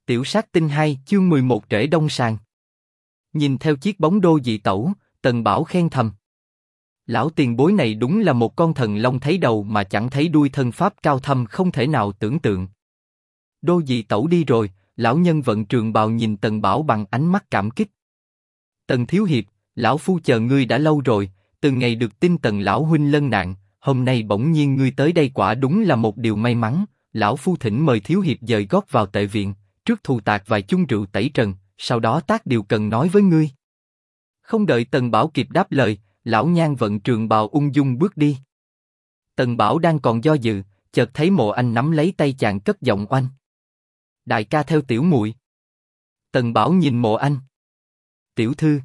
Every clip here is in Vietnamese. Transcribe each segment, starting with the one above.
Tiểu sát tinh 2 chương 11 trễ đông sàn. Nhìn theo chiếc bóng đô dị tẩu, Tần Bảo khen thầm. Lão tiền bối này đúng là một con thần long thấy đầu mà chẳng thấy đuôi, thân pháp cao thâm không thể nào tưởng tượng. Đô dị tẩu đi rồi, lão nhân vận trường bào nhìn Tần Bảo bằng ánh mắt cảm kích. Tần thiếu hiệp, lão phu chờ ngươi đã lâu rồi, từ ngày được tin Tần lão huynh lân nạn, hôm nay bỗng nhiên ngươi tới đây quả đúng là một điều may mắn. Lão phu thỉnh mời thiếu hiệp dời gót vào tệ viện, trước thù tạc vài chung rượu tẩy trần, sau đó tác điều cần nói với ngươi. Không đợi Tần Bảo kịp đáp lời, lão nhan vận trường bào ung dung bước đi. Tần Bảo đang còn do dự, chợt thấy Mộ Anh nắm lấy tay chàng cất giọng oanh. Đại ca theo tiểu muội. Tần Bảo nhìn Mộ Anh. Tiểu thư.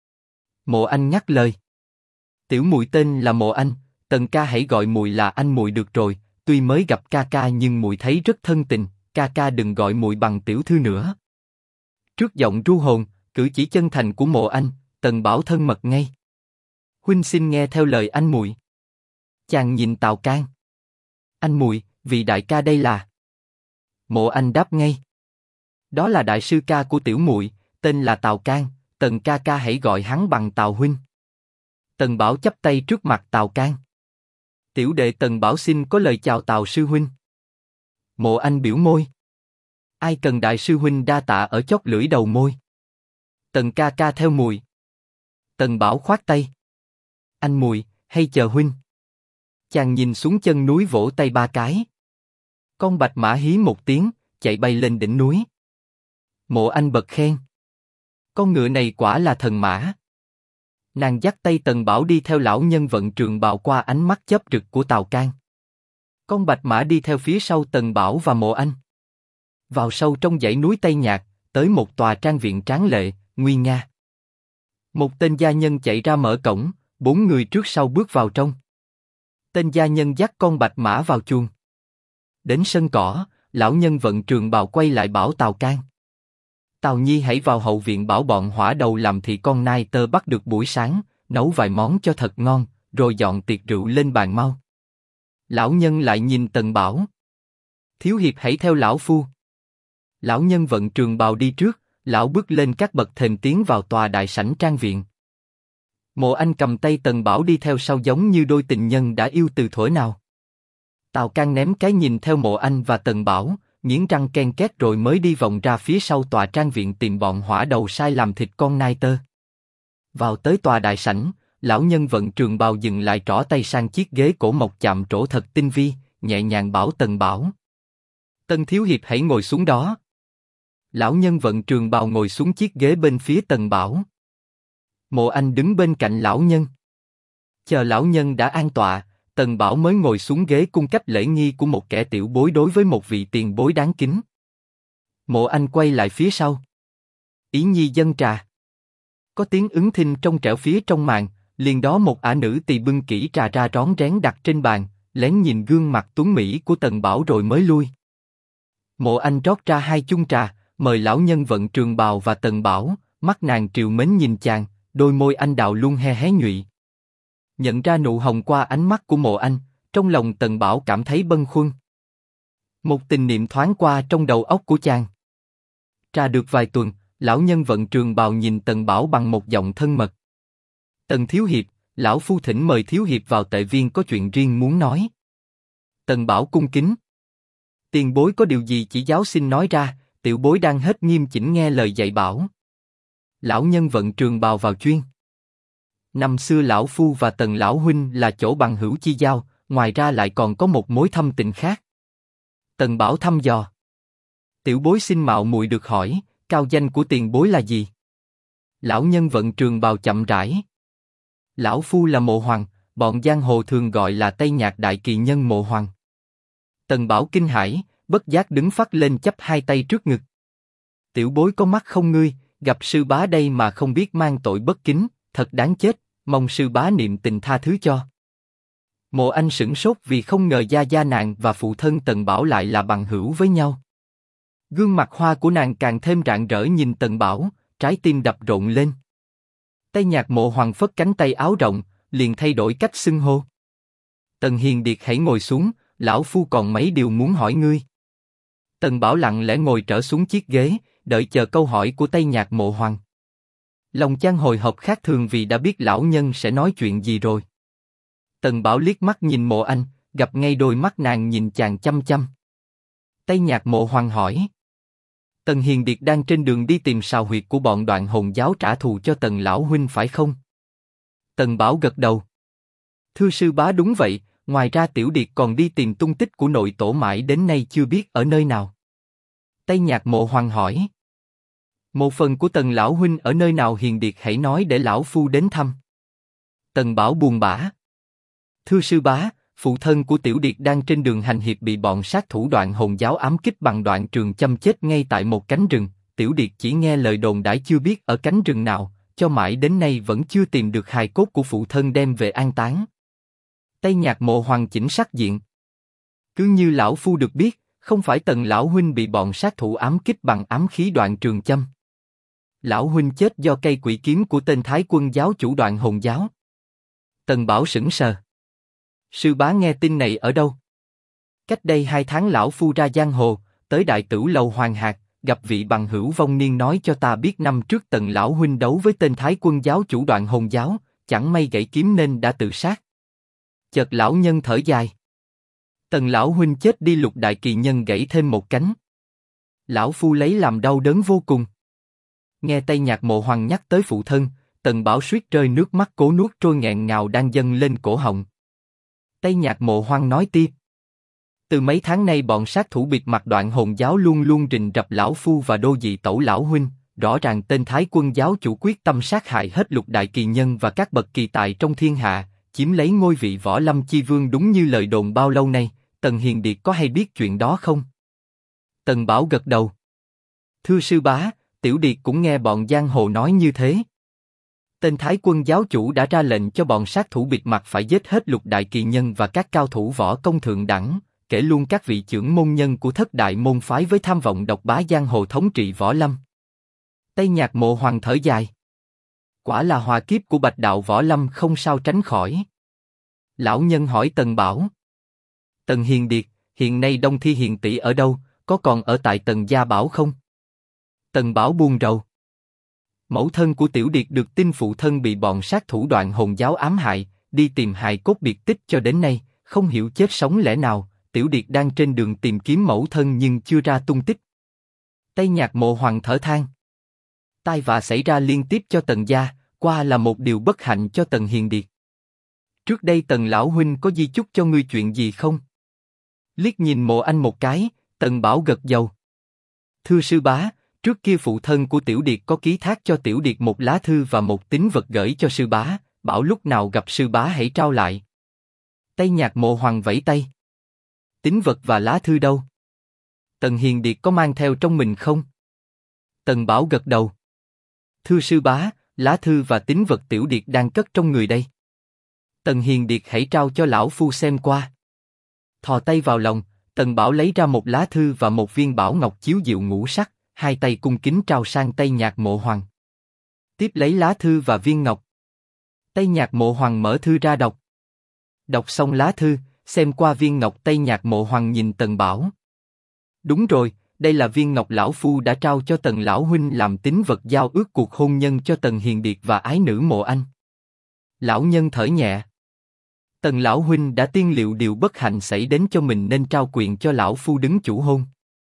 Mộ Anh nhắc lời. Tiểu muội tên là Mộ Anh, Tần ca hãy gọi muội là anh muội được rồi. Tuy mới gặp ca ca nhưng muội thấy rất thân tình, ca ca đừng gọi muội bằng tiểu thư nữa. Trước giọng ru hồn, cử chỉ chân thành của Mộ Anh, Tần Bảo thân mật ngay. Huynh xin nghe theo lời anh muội. Chàng nhìn Tào Can. Anh muội, vị đại ca đây là? Mộ Anh đáp ngay. Đó là đại sư ca của tiểu muội, tên là Tào Can, Tần ca ca hãy gọi hắn bằng Tào huynh. Tần Bảo chắp tay trước mặt Tào Can. Tiểu đệ Tần Bảo xin có lời chào Tào sư huynh. Mộ Anh biểu môi. Ai cần đại sư huynh đa tạ ở chót lưỡi đầu môi. Tần ca ca theo muội. Tần Bảo khoát tay. Anh muội, hay chờ huynh. Chàng nhìn xuống chân núi vỗ tay ba cái. Con bạch mã hí một tiếng, chạy bay lên đỉnh núi. Mộ Anh bật khen. Con ngựa này quả là thần mã. Nàng dắt tay Tần Bảo đi theo lão nhân vận trường bào qua ánh mắt chớp rực của Tào Can. Con bạch mã đi theo phía sau Tần Bảo và Mộ Anh. Vào sâu trong dãy núi Tây Nhạc, tới một tòa trang viện tráng lệ, nguy nga. Một tên gia nhân chạy ra mở cổng, 4 người trước sau bước vào trong. Tên gia nhân dắt con bạch mã vào chuồng. Đến sân cỏ, lão nhân vận trường bào quay lại bảo Tào Can. Tào Nhi hãy vào hậu viện bảo bọn hỏa đầu làm thị con nai tơ bắt được buổi sáng, nấu vài món cho thật ngon, rồi dọn tiệc rượu lên bàn mau. Lão nhân lại nhìn Tần Bảo. Thiếu hiệp hãy theo lão phu. Lão nhân vận trường bào đi trước, lão bước lên các bậc thềm tiến vào tòa đại sảnh trang viện. Mộ Anh cầm tay Tần Bảo đi theo sau giống như đôi tình nhân đã yêu từ thuở nào. Tào Can ném cái nhìn theo Mộ Anh và Tần Bảo, nghiến răng ken két rồi mới đi vòng ra phía sau tòa trang viện tìm bọn hỏa đầu sai làm thịt con nai tơ. Vào tới tòa đại sảnh, lão nhân vận trường bào dừng lại trỏ tay sang chiếc ghế cổ mộc chạm trổ thật tinh vi, nhẹ nhàng bảo Tần Bảo. Tần thiếu hiệp hãy ngồi xuống đó. Lão nhân vận trường bào ngồi xuống chiếc ghế bên phía Tần Bảo. Mộ Anh đứng bên cạnh lão nhân. Chờ lão nhân đã an tọa, Tần Bảo mới ngồi xuống ghế cung cách lễ nghi của một kẻ tiểu bối đối với một vị tiền bối đáng kính. Mộ Anh quay lại phía sau. Ý nhi dâng trà. Có tiếng ứng thinh trong trẻo phía trong màn, liền đó một ả nữ tỳ bưng kỹ trà ra rón rén đặt trên bàn, lén nhìn gương mặt tuấn mỹ của Tần Bảo rồi mới lui. Mộ Anh rót ra 2 chung trà, mời lão nhân vận trường bào và Tần Bảo, mắt nàng trìu mến nhìn chàng, đôi môi anh đào luôn hé hé nhụy. Nhận ra nụ hồng qua ánh mắt của Mộ Anh, trong lòng Tần Bảo cảm thấy bâng khuâng. Một tình niệm thoáng qua trong đầu óc của chàng. Trà được vài tuần, lão nhân vận trường bào nhìn Tần Bảo bằng một giọng thân mật. Tần thiếu hiệp, lão phu thỉnh mời thiếu hiệp vào tệ viên có chuyện riêng muốn nói. Tần Bảo cung kính. Tiền bối có điều gì chỉ giáo xin nói ra, tiểu bối đang hết nghiêm chỉnh nghe lời dạy bảo. Lão nhân vận trường bào vào chuyên. Năm xưa lão phu và Tần lão huynh là chỗ bằng hữu chi giao, ngoài ra lại còn có một mối thâm tình khác. Tần Bảo thăm dò. Tiểu bối xin mạo muội được hỏi, cao danh của tiền bối là gì? Lão nhân vận trường bào chậm rãi. Lão phu là Mộ Hoàng, bọn giang hồ thường gọi là Tây Nhạc đại kỳ nhân Mộ Hoàng. Tần Bảo kinh hãi, bất giác đứng phắt lên chắp 2 tay trước ngực. Tiểu bối có mắt không ngươi, gặp sư bá đây mà không biết mang tội bất kính, thật đáng chết, mong sư bá niệm tình tha thứ cho. Mộ Anh sửng sốt vì không ngờ gia gia nàng và phụ thân Tần Bảo lại là bằng hữu với nhau. Gương mặt hoa của nàng càng thêm rạng rỡ nhìn Tần Bảo, trái tim đập rộn lên. Tây Nhạc Mộ Hoàng phất cánh tay áo rộng, liền thay đổi cách xưng hô. Tần Hiền Điệt hãy ngồi xuống, lão phu còn mấy điều muốn hỏi ngươi. Tần Bảo lặng lẽ ngồi trở xuống chiếc ghế, đợi chờ câu hỏi của Tây Nhạc Mộ Hoàng. Lòng chàng hồi hộp khác thường vì đã biết lão nhân sẽ nói chuyện gì rồi. Tần Bảo liếc mắt nhìn Mộ Anh, gặp ngay đôi mắt nàng nhìn chàng chăm chăm. Tây Nhạc Mộ Hoàng hỏi. Tần Hiền Điệt đang trên đường đi tìm sào huyệt của bọn Đoạn Hồn giáo trả thù cho Tần lão huynh phải không? Tần Bảo gật đầu. Thưa sư bá đúng vậy, ngoài ra Tiểu Điệt còn đi tìm tung tích của nội tổ mãi đến nay chưa biết ở nơi nào. Tây Nhạc Mộ Hoàng hỏi. Một phần của Tần lão huynh ở nơi nào Hiền Điệt hãy nói để lão phu đến thăm. Tần Bảo buồn bã. Thưa sư bá, phụ thân của Tiểu Điệt đang trên đường hành hiệp bị bọn sát thủ Đoạn Hồn giáo ám kích bằng đoạn trường châm chết ngay tại một cánh rừng. Tiểu Điệt chỉ nghe lời đồn đãi chưa biết ở cánh rừng nào, cho mãi đến nay vẫn chưa tìm được hài cốt của phụ thân đem về an táng. Tây Nhạc Mộ Hoàng chỉnh sắc diện. Cứ như lão phu được biết, không phải Tần lão huynh bị bọn sát thủ ám kích bằng ám khí đoạn trường châm. Lão huynh chết do cây quỷ kiếm của tên Thái Quân giáo chủ Đoạn Hồn giáo. Tần Bảo sững sờ. Sư bá nghe tin này ở đâu? Cách đây 2 tháng lão phu ra giang hồ, tới Đại Tửu lầu Hoàng Hạc, gặp vị bằng hữu vong niên nói cho ta biết năm trước Tần lão huynh đấu với tên Thái Quân giáo chủ Đoạn Hồn giáo, chẳng may gãy kiếm nên đã tự sát. Chợt lão nhân thở dài. Tần lão huynh chết đi Lục đại kỳ nhân gãy thêm một cánh. Lão phu lấy làm đau đớn vô cùng. Nghe Tây Nhạc Mộ Hoàng nhắc tới phụ thân, Tần Bảo suýt rơi nước mắt cố nuốt trôi nghẹn ngào đang dâng lên cổ họng. Tây Nhạc Mộ Hoàng nói tiếp. Từ mấy tháng nay bọn sát thủ bịt mặt Đoạn Hồn giáo luôn luôn rình rập lão phu và Đô Dị Tẩu lão huynh, rõ ràng tên Thái Quân giáo chủ quyết tâm sát hại hết Lục đại kỳ nhân và các bậc kỳ tài trong thiên hạ, chiếm lấy ngôi vị Võ Lâm chi vương đúng như lời đồn bao lâu nay. Tần Hiền Điệt có hay biết chuyện đó không? Tần Bảo gật đầu. Thưa sư bá, Tiểu Điệt cũng nghe bọn giang hồ nói như thế. Tên Thái Quân giáo chủ đã ra lệnh cho bọn sát thủ bịt mặt phải giết hết Lục đại kỳ nhân và các cao thủ võ công thượng đẳng, kể luôn các vị trưởng môn nhân của Thất đại môn phái với tham vọng độc bá giang hồ thống trị Võ Lâm. Tây Nhạc Mộ Hoàng thở dài. Quả là hòa kiếp của Bạch đạo Võ Lâm không sao tránh khỏi. Lão nhân hỏi Tần Bảo. Tần Hiền Điệt, hiện nay Đông Thi Hiền tỷ ở đâu, có còn ở tại Tần gia Bảo không? Tần Bảo buồn rầu. Mẫu thân của Tiểu Điệt được tin phụ thân bị bọn sát thủ Đoạn Hồn giáo ám hại, đi tìm hài cốt biệt tích cho đến nay, không hiểu chết sống lẽ nào. Tiểu Điệt đang trên đường tìm kiếm mẫu thân nhưng chưa ra tung tích. Tây Nhạc Mộ Hoàng thở than. Tai vạ xảy ra liên tiếp cho Tần gia, qua là một điều bất hạnh cho Tần Hiền Điệt. Trước đây Tần lão huynh có di chúc cho ngươi chuyện gì không? Liếc nhìn Mộ Anh một cái, Tần Bảo gật đầu. Thưa sư bá, trước kia phụ thân của Tiểu Điệt có ký thác cho Tiểu Điệt một lá thư và một tín vật gửi cho sư bá, bảo lúc nào gặp sư bá hãy trao lại. Tây Nhạc Mộ Hoàng vẫy tay. Tín vật và lá thư đâu? Tần Hiền Điệt có mang theo trong mình không? Tần Bảo gật đầu. Thưa sư bá, lá thư và tín vật Tiểu Điệt đang cất trong người đây. Tần Hiền Điệt hãy trao cho lão phu xem qua. Thò tay vào lòng, Tần Bảo lấy ra một lá thư và một viên bảo ngọc chiếu diệu ngũ sắc, hai tay cung kính trao sang Tây Nhạc Mộ Hoàng. Tiếp lấy lá thư và viên ngọc. Tây Nhạc Mộ Hoàng mở thư ra đọc. Đọc xong lá thư, xem qua viên ngọc, Tây Nhạc Mộ Hoàng nhìn Tần Bảo. Đúng rồi, đây là viên ngọc lão phu đã trao cho Tần lão huynh làm tín vật giao ước cuộc hôn nhân cho Tần Hiền Điệt và ái nữ Mộ Anh. Lão nhân thở nhẹ. Tần lão huynh đã tiên liệu điều bất hạnh xảy đến cho mình nên trao quyền cho lão phu đứng chủ hôn.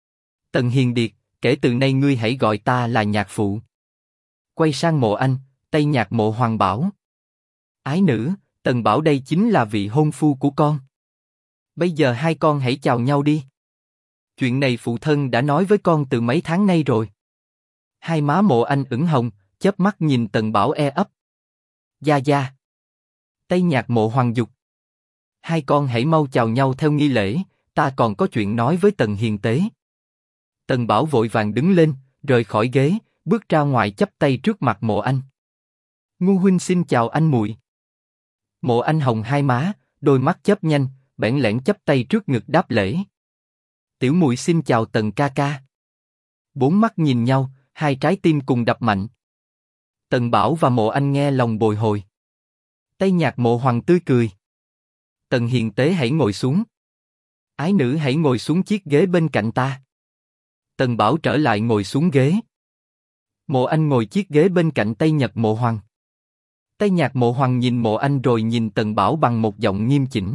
Tần Hiền Điệt, kể từ nay ngươi hãy gọi ta là nhạc phụ. Quay sang Mộ Anh, Tây Nhạc Mộ Hoàng bảo. Ái nữ, Tần Bảo đây chính là vị hôn phu của con. Bây giờ hai con hãy chào nhau đi. Chuyện này phụ thân đã nói với con từ mấy tháng nay rồi. Hai má Mộ Anh ửng hồng, chớp mắt nhìn Tần Bảo e ấp. Gia gia. Tây Nhạc Mộ Hoàng dục. Hai con hãy mau chào nhau theo nghi lễ, ta còn có chuyện nói với Tần Hiền tế. Tần Bảo vội vàng đứng lên, rời khỏi ghế, bước ra ngoài chắp tay trước mặt Mộ Anh. Ngu huynh xin chào anh muội. Mộ Anh hồng hai má, đôi mắt chớp nhanh, bẽn lẽn chắp tay trước ngực đáp lễ. Tiểu muội xin chào Tần ca ca. Bốn mắt nhìn nhau, hai trái tim cùng đập mạnh. Tần Bảo và Mộ Anh nghe lòng bồi hồi. Tây Nhạc Mộ Hoàng tươi cười. Tần Hiền tế hãy ngồi xuống. Ái nữ hãy ngồi xuống chiếc ghế bên cạnh ta. Tần Bảo trở lại ngồi xuống ghế. Mộ Anh ngồi chiếc ghế bên cạnh Tây Nhạc Mộ Hoàng. Tây Nhạc Mộ Hoàng nhìn Mộ Anh rồi nhìn Tần Bảo bằng một giọng nghiêm chỉnh.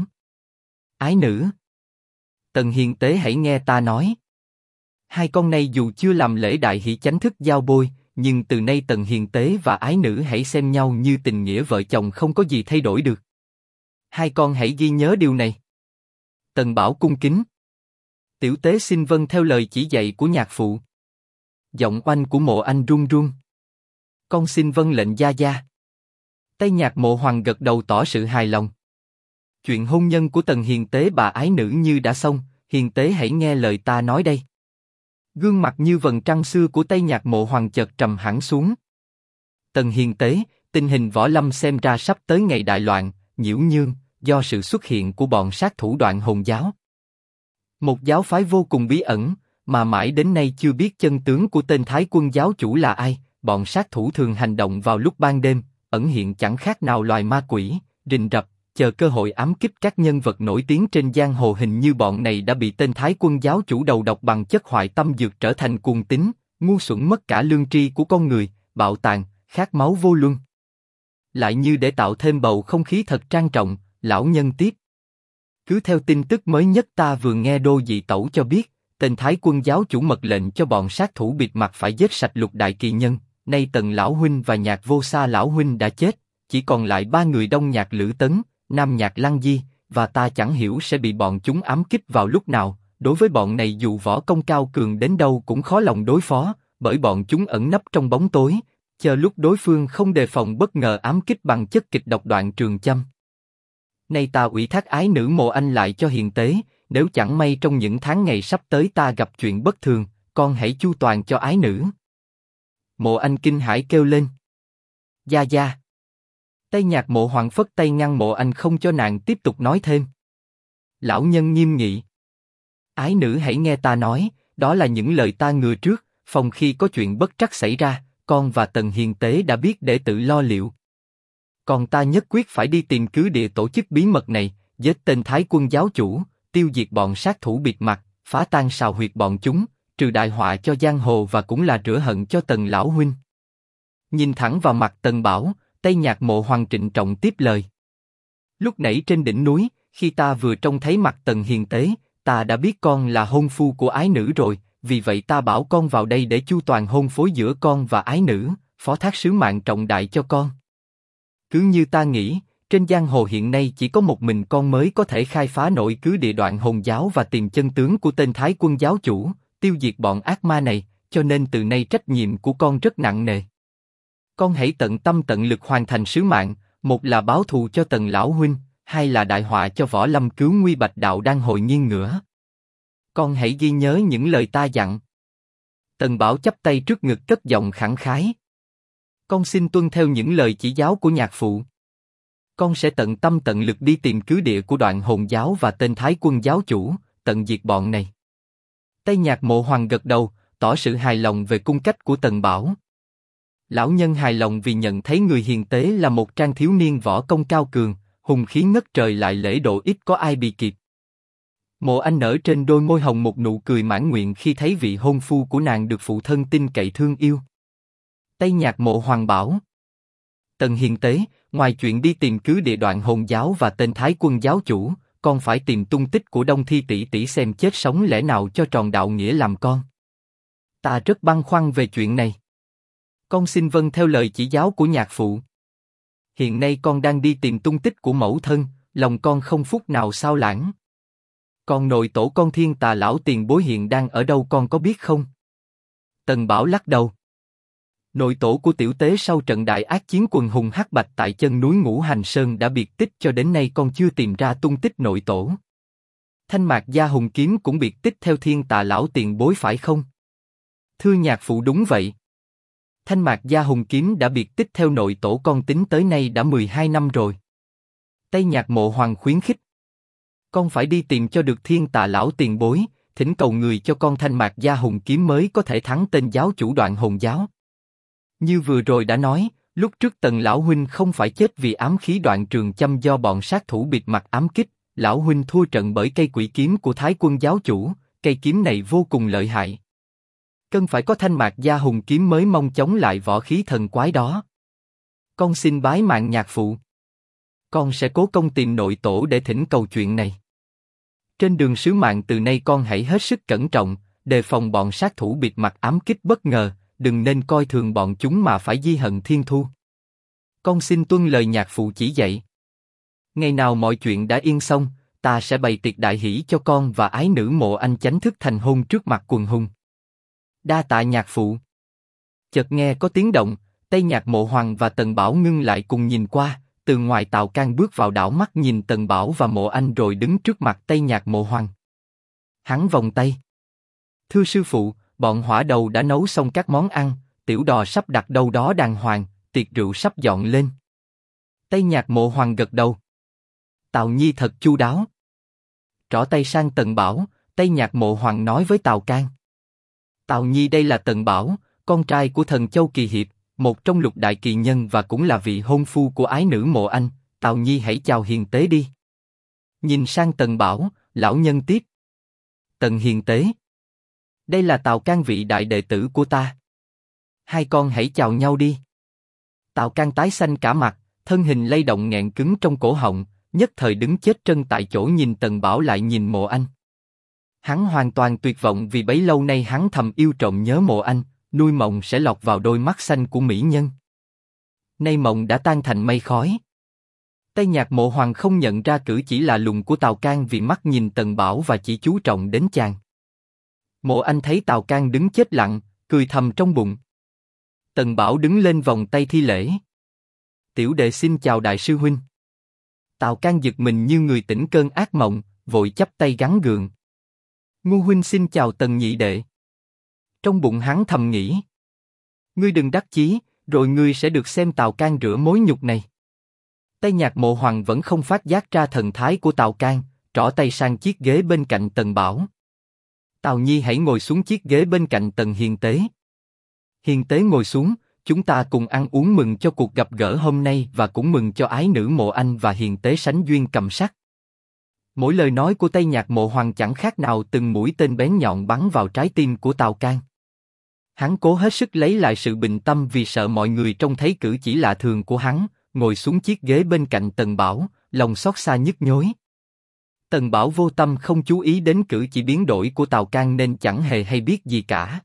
Ái nữ. Tần Hiền Tế hãy nghe ta nói. Hai con này dù chưa làm lễ đại hỷ chánh thức giao bôi, nhưng từ nay Tần Hiền Tế và ái nữ hãy xem nhau như tình nghĩa vợ chồng không có gì thay đổi được. Hai con hãy ghi nhớ điều này. Tần Bảo cung kính. Tiểu Tế xin vâng theo lời chỉ dạy của nhạc phụ. Giọng oanh của Mộ Anh run run. Con xin vâng lệnh gia gia. Tây Nhạc Mộ Hoàng gật đầu tỏ sự hài lòng. Chuyện hôn nhân của Tần Hiền Tế bà ái nữ như đã xong, Hiền Tế hãy nghe lời ta nói đây. Gương mặt như vầng trăng xưa của Tây Nhạc Mộ Hoàng chợt trầm hẳn xuống. Tần Hiền Tế, tình hình võ lâm xem ra sắp tới ngày đại loạn, nhiễu nhương, do sự xuất hiện của bọn sát thủ Đoạn Hồn giáo. Một giáo phái vô cùng bí ẩn, mà mãi đến nay chưa biết chân tướng của tên Thái Quân giáo chủ là ai. Bọn sát thủ thường hành động vào lúc ban đêm, ẩn hiện chẳng khác nào loài ma quỷ, rình rập, chờ cơ hội ám kích các nhân vật nổi tiếng trên giang hồ. Hình như bọn này đã bị tên Thái Quân giáo chủ đầu độc bằng chất hoại tâm dược trở thành cuồng tín, ngu xuẩn mất cả lương tri của con người, bạo tàn, khát máu vô luân. Lại như để tạo thêm bầu không khí thật trang trọng, lão nhân tiếp. Cứ theo tin tức mới nhất ta vừa nghe Đô Dị Tẩu cho biết, tên Thái Quân giáo chủ mật lệnh cho bọn sát thủ bịt mặt phải giết sạch Lục đại kỳ nhân. Nay Tần lão huynh và Nhạc Vô Sa lão huynh đã chết, chỉ còn lại ba người Đông Nhạc Lữ Tấn, Nam Nhạc Lăng Di, và ta chẳng hiểu sẽ bị bọn chúng ám kích vào lúc nào. Đối với bọn này dù võ công cao cường đến đâu cũng khó lòng đối phó, bởi bọn chúng ẩn nấp trong bóng tối, chờ lúc đối phương không đề phòng bất ngờ ám kích bằng chất kịch độc Đoạn Trường Châm. Nay ta ủy thác ái nữ Mộ Anh lại cho Hiền Tế, nếu chẳng may trong những tháng ngày sắp tới ta gặp chuyện bất thường, con hãy chu toàn cho ái nữ. Mộ Anh kinh hãi kêu lên. Gia gia. Tây Nhạc Mộ Hoàng phất tay ngăn Mộ Anh không cho nàng tiếp tục nói thêm. Lão nhân nghiêm nghị. Ái nữ hãy nghe ta nói, đó là những lời ta ngừa trước, phòng khi có chuyện bất trắc xảy ra, con và Tần Hiền Tế đã biết để tự lo liệu. Còn ta nhất quyết phải đi tìm cứ địa tổ chức bí mật này, giết tên Thái Quân giáo chủ, tiêu diệt bọn sát thủ bịt mặt, phá tan sào huyệt bọn chúng, trừ đại họa cho giang hồ và cũng là rửa hận cho Tần lão huynh. Nhìn thẳng vào mặt Tần Bảo, Tây Nhạc Mộ Hoàng trịnh trọng tiếp lời. Lúc nãy trên đỉnh núi, khi ta vừa trông thấy mặt Tần Hiền Tế, ta đã biết con là hôn phu của ái nữ rồi, vì vậy ta bảo con vào đây để chu toàn hôn phối giữa con và ái nữ, phó thác sứ mạng trọng đại cho con. Cứ như ta nghĩ, trên giang hồ hiện nay chỉ có một mình con mới có thể khai phá nổi cứ địa Đoạn Hồn giáo và tìm chân tướng của tên Thái Quân giáo chủ, tiêu diệt bọn ác ma này, cho nên từ nay trách nhiệm của con rất nặng nề. Con hãy tận tâm tận lực hoàn thành sứ mạng, một là báo thù cho Tần lão huynh, hai là đại họa cho võ lâm cứu nguy Bạch đạo đang hồi nghiêng ngửa. Con hãy ghi nhớ những lời ta dặn. Tần Bảo chắp tay trước ngực cất giọng khẳng khái. Con xin tuân theo những lời chỉ giáo của nhạc phụ. Con sẽ tận tâm tận lực đi tìm cứ địa của Đoạn Hồn giáo và tên Thái Quân giáo chủ, tận diệt bọn này. Tây Nhạc Mộ Hoàng gật đầu, tỏ sự hài lòng về cung cách của Tần Bảo. Lão nhân hài lòng vì nhận thấy người Hiền Tế là một trang thiếu niên võ công cao cường, hùng khí ngất trời lại lễ độ ít có ai bị kịp. Mộ Anh nở trên đôi môi hồng một nụ cười mãn nguyện khi thấy vị hôn phu của nàng được phụ thân tin cậy thương yêu. Tây Nhạc Mộ Hoàng bảo. Tần Hiền Tế, ngoài chuyện đi tìm cứ địa Đoạn Hồn giáo và tên Thái Quân giáo chủ, con phải tìm tung tích của Đông Thi tỷ tỷ xem chết sống lẽ nào cho tròn đạo nghĩa làm con. Ta rất băn khoăn về chuyện này. Con xin vâng theo lời chỉ giáo của nhạc phụ. Hiện nay con đang đi tìm tung tích của mẫu thân, lòng con không phút nào sao lãng. Còn nội tổ con Thiên Tà lão tiền bối hiện đang ở đâu con có biết không? Tần Bảo lắc đầu. Nội tổ của tiểu tế sau trận đại ác chiến quần hùng hắc bạch tại chân núi Ngũ Hành Sơn đã biệt tích, cho đến nay con chưa tìm ra tung tích nội tổ. Thanh Mạc Gia Hùng Kiếm cũng biệt tích theo Thiên Tà lão tiền bối phải không? Thưa nhạc phụ, đúng vậy. Thanh Mạc Gia Hùng Kiếm đã biệt tích theo nội tổ con tính tới nay đã 12 năm rồi. Tây Nhạc Mộ Hoàng khuyến khích. Con phải đi tìm cho được Thiên Tà lão tiền bối, thỉnh cầu người cho con Thanh Mạc Gia Hùng Kiếm mới có thể thắng tên giáo chủ Đoạn Hồn giáo. Như vừa rồi đã nói, lúc trước Tần lão huynh không phải chết vì ám khí Đoạn Trường Châm do bọn sát thủ bịt mặt ám kích, lão huynh thua trận bởi cây quỷ kiếm của Thái Quân giáo chủ, cây kiếm này vô cùng lợi hại. Cần phải có Thanh Mạc Gia hùng kiếm mới mong chống lại võ khí thần quái đó. Con xin bái mạng nhạc phụ. Con sẽ cố công tìm nội tổ để thỉnh cầu chuyện này. Trên đường sứ mạng từ nay con hãy hết sức cẩn trọng, đề phòng bọn sát thủ bịt mặt ám kích bất ngờ, đừng nên coi thường bọn chúng mà phải ghi hận thiên thu. Con xin tuân lời nhạc phụ chỉ dạy. Ngày nào mọi chuyện đã yên xong, ta sẽ bày tiệc đại hỷ cho con và ái nữ Mộ Anh chánh thức thành hôn trước mặt quần hùng. Đa tạ nhạc phụ. Chợt nghe có tiếng động, Tây Nhạc Mộ Hoàng và Tần Bảo ngưng lại cùng nhìn qua. Từ ngoài Tào Can bước vào đảo mắt nhìn Tần Bảo và Mộ Anh rồi đứng trước mặt Tây Nhạc Mộ Hoàng. Hắn vòng tay. Thưa sư phụ, bọn hỏa đầu đã nấu xong các món ăn, tiểu đò sắp đặt đâu đó đàng hoàng, tiệc rượu sắp dọn lên. Tây Nhạc Mộ Hoàng gật đầu. Tào Nhi thật chu đáo. Trỏ tay sang Tần Bảo, Tây Nhạc Mộ Hoàng nói với Tào Can. Tào Nhi đây là Tần Bảo, con trai của thần Châu Kỳ Hiệp, một trong lục đại kỳ nhân và cũng là vị hôn phu của ái nữ Mộ Anh. Tào Nhi hãy chào hiền tế đi. Nhìn sang Tần Bảo, lão nhân tiếp. Tần hiền tế. Đây là Tào Can vị đại đệ tử của ta. Hai con hãy chào nhau đi. Tào Can tái xanh cả mặt, thân hình lay động nghẹn cứng trong cổ họng, nhất thời đứng chết trân tại chỗ nhìn Tần Bảo lại nhìn Mộ Anh. Hắn hoàn toàn tuyệt vọng vì bấy lâu nay hắn thầm yêu trộm nhớ Mộ Anh, nuôi mộng sẽ lọt vào đôi mắt xanh của mỹ nhân. Nay mộng đã tan thành mây khói. Tây Nhạc Mộ Hoàng không nhận ra cử chỉ lạ lùng của Tào Can vì mắt nhìn Tần Bảo và chỉ chú trọng đến chàng. Mộ Anh thấy Tào Can đứng chết lặng, cười thầm trong bụng. Tần Bảo đứng lên vòng tay thi lễ. Tiểu đệ xin chào đại sư huynh. Tào Can giật mình như người tỉnh cơn ác mộng, vội chắp tay gắng gượng. Ngu huynh xin chào Tần nhị đệ. Trong bụng hắn thầm nghĩ. Ngươi đừng đắc chí, rồi ngươi sẽ được xem Tào Can rửa mối nhục này. Tây Nhạc Mộ Hoàng vẫn không phát giác ra thần thái của Tào Can, trỏ tay sang chiếc ghế bên cạnh Tần Bảo. Tào Nhi hãy ngồi xuống chiếc ghế bên cạnh Tần hiền tế. Hiền tế ngồi xuống, chúng ta cùng ăn uống mừng cho cuộc gặp gỡ hôm nay và cũng mừng cho ái nữ Mộ Anh và hiền tế sánh duyên cầm sắc. Mỗi lời nói của Tây Nhạc Mộ Hoàng chẳng khác nào từng mũi tên bén nhọn bắn vào trái tim của Tào Can. Hắn cố hết sức lấy lại sự bình tâm vì sợ mọi người trông thấy cử chỉ lạ thường của hắn, ngồi xuống chiếc ghế bên cạnh Tần Bảo, lòng xót xa nhức nhối. Tần Bảo vô tâm không chú ý đến cử chỉ biến đổi của Tào Can nên chẳng hề hay biết gì cả.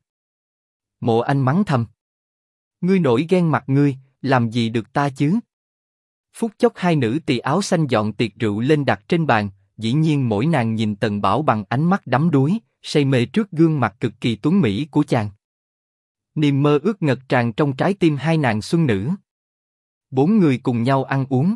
Mộ Anh mắng thầm. Ngươi nổi ghen mặt ngươi, làm gì được ta chứ? Phút chốc hai nữ tỳ áo xanh dọn tiệc rượu lên đặt trên bàn, dĩ nhiên mỗi nàng nhìn Tần Bảo bằng ánh mắt đắm đuối, say mê trước gương mặt cực kỳ tuấn mỹ của chàng. Niềm mơ ước ngập tràn trong trái tim hai nàng xuân nữ. Bốn người cùng nhau ăn uống.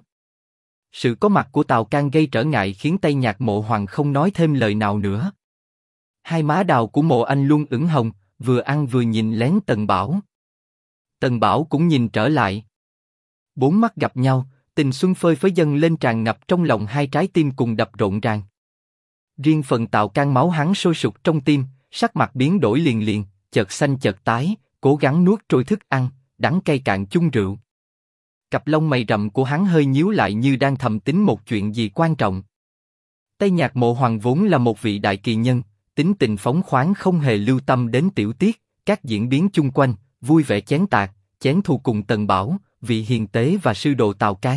Sự có mặt của Tào Can gây trở ngại khiến Tây Nhạc Mộ Hoàng không nói thêm lời nào nữa. Hai má đào của Mộ Anh luôn ửng hồng, vừa ăn vừa nhìn lén Tần Bảo. Tần Bảo cũng nhìn trở lại. Bốn mắt gặp nhau, tình xuân phơi phới dâng lên tràn ngập trong lòng hai trái tim cùng đập rộn ràng. Riêng phần Tào Can máu hắn sôi sục trong tim, sắc mặt biến đổi liền liền, chợt xanh chợt tái, cố gắng nuốt trôi thức ăn, đắng cay cạn chung rượu. Cặp lông mày rậm của hắn hơi nhíu lại như đang thầm tính một chuyện gì quan trọng. Tây Nhạc Mộ Hoàng vốn là một vị đại kỳ nhân, tính tình phóng khoáng không hề lưu tâm đến tiểu tiết, các diễn biến chung quanh, vui vẻ chén tạc, chén thù cùng Tần Bảo, vị hiền tế và sư đồ Tào Can.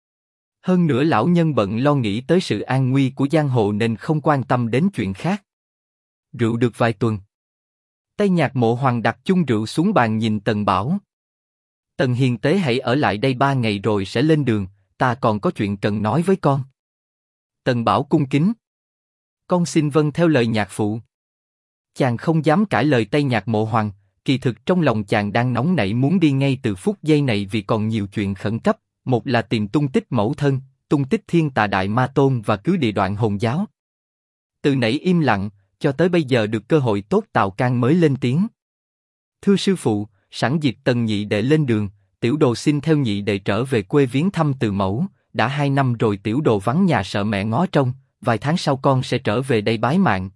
Hơn nữa lão nhân bận lo nghĩ tới sự an nguy của giang hồ nên không quan tâm đến chuyện khác. Rượu được vài tuần. Tây Nhạc Mộ Hoàng đặt chung rượu xuống bàn nhìn Tần Bảo. Tần hiền tế hãy ở lại đây 3 ngày rồi sẽ lên đường, ta còn có chuyện cần nói với con. Tần Bảo cung kính. Con xin vâng theo lời nhạc phụ. Chàng không dám cãi lời Tây Nhạc Mộ Hoàng, kỳ thực trong lòng chàng đang nóng nảy muốn đi ngay từ phút giây này vì còn nhiều chuyện khẩn cấp, một là tìm tung tích mẫu thân, tung tích Thiên Tà Đại Ma Tôn và cứ địa đoạn hồn giáo. Từ nãy im lặng, cho tới bây giờ được cơ hội tốt Tào Can mới lên tiếng. Thưa sư phụ, sẵn dịp Tần nhị đệ lên đường, tiểu đồ xin theo nhị đệ trở về quê viếng thăm từ mẫu, đã 2 năm rồi tiểu đồ vắng nhà sợ mẹ ngó trông, vài tháng sau con sẽ trở về đây bái mạng.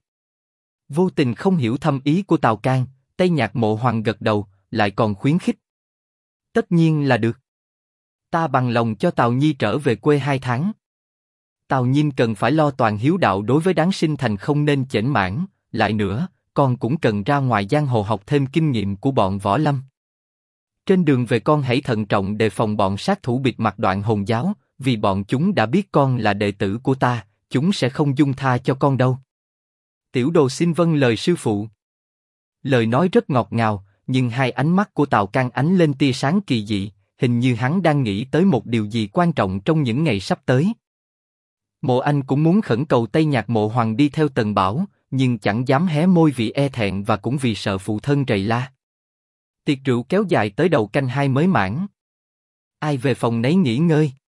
Vô tình không hiểu thâm ý của Tào Can, Tây Nhạc Mộ Hoàng gật đầu, lại còn khuyến khích. Tất nhiên là được. Ta bằng lòng cho Tào Nhi trở về quê 2 tháng. Tào Nhiên cần phải lo toàn hiếu đạo đối với đáng sinh thành không nên chểnh mãn, lại nữa, con cũng cần ra ngoài giang hồ học thêm kinh nghiệm của bọn võ lâm. Trên đường về con hãy thận trọng đề phòng bọn sát thủ bịt mặt Đoạn Hồn giáo, vì bọn chúng đã biết con là đệ tử của ta, chúng sẽ không dung tha cho con đâu. Tiểu đồ xin vâng lời sư phụ. Lời nói rất ngọt ngào, nhưng hai ánh mắt của Tào Cang ánh lên tia sáng kỳ dị, hình như hắn đang nghĩ tới một điều gì quan trọng trong những ngày sắp tới. Mộ Anh cũng muốn khẩn cầu Tây Nhạc Mộ Hoàng đi theo Tần Bảo, nhưng chẳng dám hé môi vì e thẹn và cũng vì sợ phụ thân rầy la. Tiệc rượu kéo dài tới đầu canh 2 mới mãn. Ai về phòng nấy nghỉ ngơi.